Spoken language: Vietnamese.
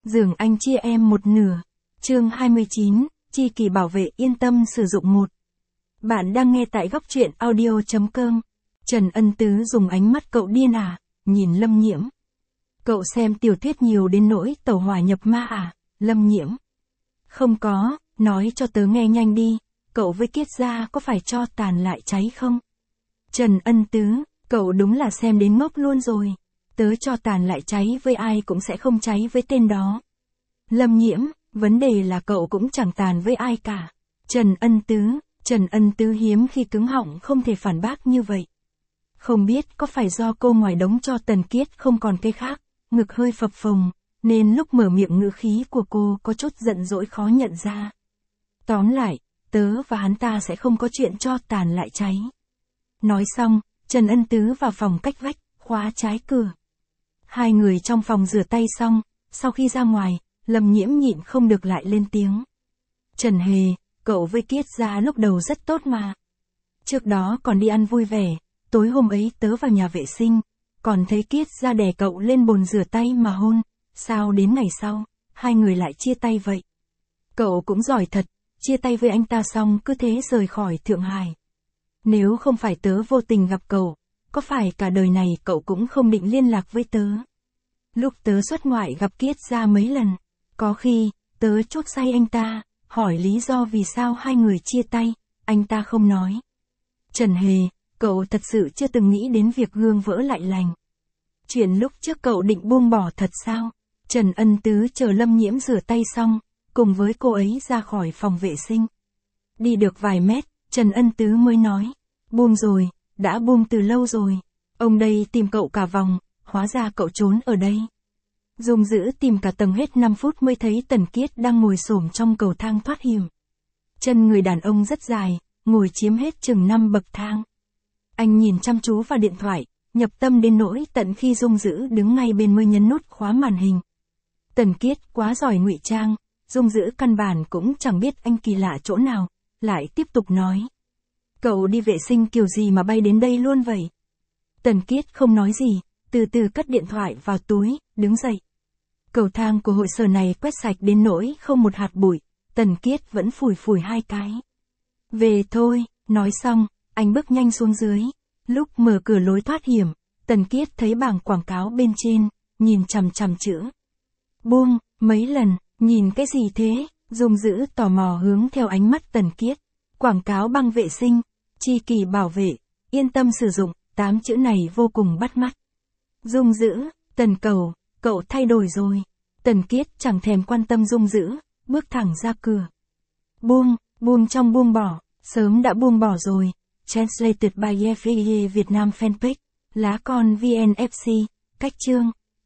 Giường anh chia em một nửa. Chương 29, Chi Kỳ bảo vệ yên tâm sử dụng một. Bạn đang nghe tại góc truyện audio.com. Trần Ân Tứ dùng ánh mắt cậu điên à, nhìn Lâm Nhiễm. Cậu xem tiểu thuyết nhiều đến nỗi tẩu hỏa nhập ma à, Lâm Nhiễm. Không có, nói cho tớ nghe nhanh đi, cậu với Kiết gia có phải cho tàn lại cháy không? Trần Ân Tứ, cậu đúng là xem đến ngốc luôn rồi. Tớ cho tàn lại cháy với ai cũng sẽ không cháy với tên đó. Lâm Nhiễm, vấn đề là cậu cũng chẳng tàn với ai cả. Trần Ân Tứ hiếm khi cứng họng không thể phản bác như vậy. Không biết có phải do cô ngoài đống cho Tần Kiết không còn cái khác, ngực hơi phập phồng, nên lúc mở miệng ngữ khí của cô có chút giận dỗi khó nhận ra. Tóm lại, tớ và hắn ta sẽ không có chuyện cho tàn lại cháy. Nói xong, Trần Ân Tứ vào phòng cách vách, khóa trái cửa. Hai người trong phòng rửa tay xong, sau khi ra ngoài, Lâm Nhiễm nhịn không được lại lên tiếng. Trần Hề, cậu với Kiết gia lúc đầu rất tốt mà. Trước đó còn đi ăn vui vẻ, tối hôm ấy tớ vào nhà vệ sinh, còn thấy Kiết gia đè cậu lên bồn rửa tay mà hôn, sao đến ngày sau, hai người lại chia tay vậy? Cậu cũng giỏi thật, chia tay với anh ta xong cứ thế rời khỏi Thượng Hải. Nếu không phải tớ vô tình gặp cậu, có phải cả đời này cậu cũng không định liên lạc với tớ? Lúc tớ xuất ngoại gặp Kiết gia mấy lần, có khi, tớ chốt say anh ta, hỏi lý do vì sao hai người chia tay, anh ta không nói. Trần Hề, cậu thật sự chưa từng nghĩ đến việc gương vỡ lại lành. Chuyện lúc trước cậu định buông bỏ thật sao? Trần Ân Tứ chờ Lâm Nhiễm rửa tay xong, cùng với cô ấy ra khỏi phòng vệ sinh. Đi được vài mét, Trần Ân Tứ mới nói, buông rồi, đã buông từ lâu rồi. Ông đây tìm cậu cả vòng, hóa ra cậu trốn ở đây. Dung Dữ tìm cả tầng hết 5 phút mới thấy Tần Kiết đang ngồi xổm trong cầu thang thoát hiểm. Chân người đàn ông rất dài, ngồi chiếm hết chừng 5 bậc thang. Anh nhìn chăm chú vào điện thoại, nhập tâm đến nỗi tận khi Dung Dữ đứng ngay bên mới nhấn nút khóa màn hình. Tần Kiết quá giỏi ngụy trang, Dung Dữ căn bản cũng chẳng biết anh kỳ lạ chỗ nào, lại tiếp tục nói. Cậu đi vệ sinh kiểu gì mà bay đến đây luôn vậy? Tần Kiết không nói gì, từ từ cất điện thoại vào túi, đứng dậy. Cầu thang của hội sở này quét sạch đến nỗi không một hạt bụi, Tần Kiết vẫn phủi phủi hai cái. Về thôi, nói xong, anh bước nhanh xuống dưới. Lúc mở cửa lối thoát hiểm, Tần Kiết thấy bảng quảng cáo bên trên, nhìn chằm chằm chữ. Buông, mấy lần, nhìn cái gì thế? Dung Dữ tò mò hướng theo ánh mắt Tần Kiết. Quảng cáo băng vệ sinh, Chi Kỳ bảo vệ, yên tâm sử dụng, 8 chữ này vô cùng bắt mắt. Dung Dữ, Tần Cầu, cậu thay đổi rồi. Tần Kiết chẳng thèm quan tâm Dung Dữ, bước thẳng ra cửa. Buông trong buông bỏ, sớm đã buông bỏ rồi. Translated by Yefie Việt Nam Fanpage, lá con VNFC, cách chương.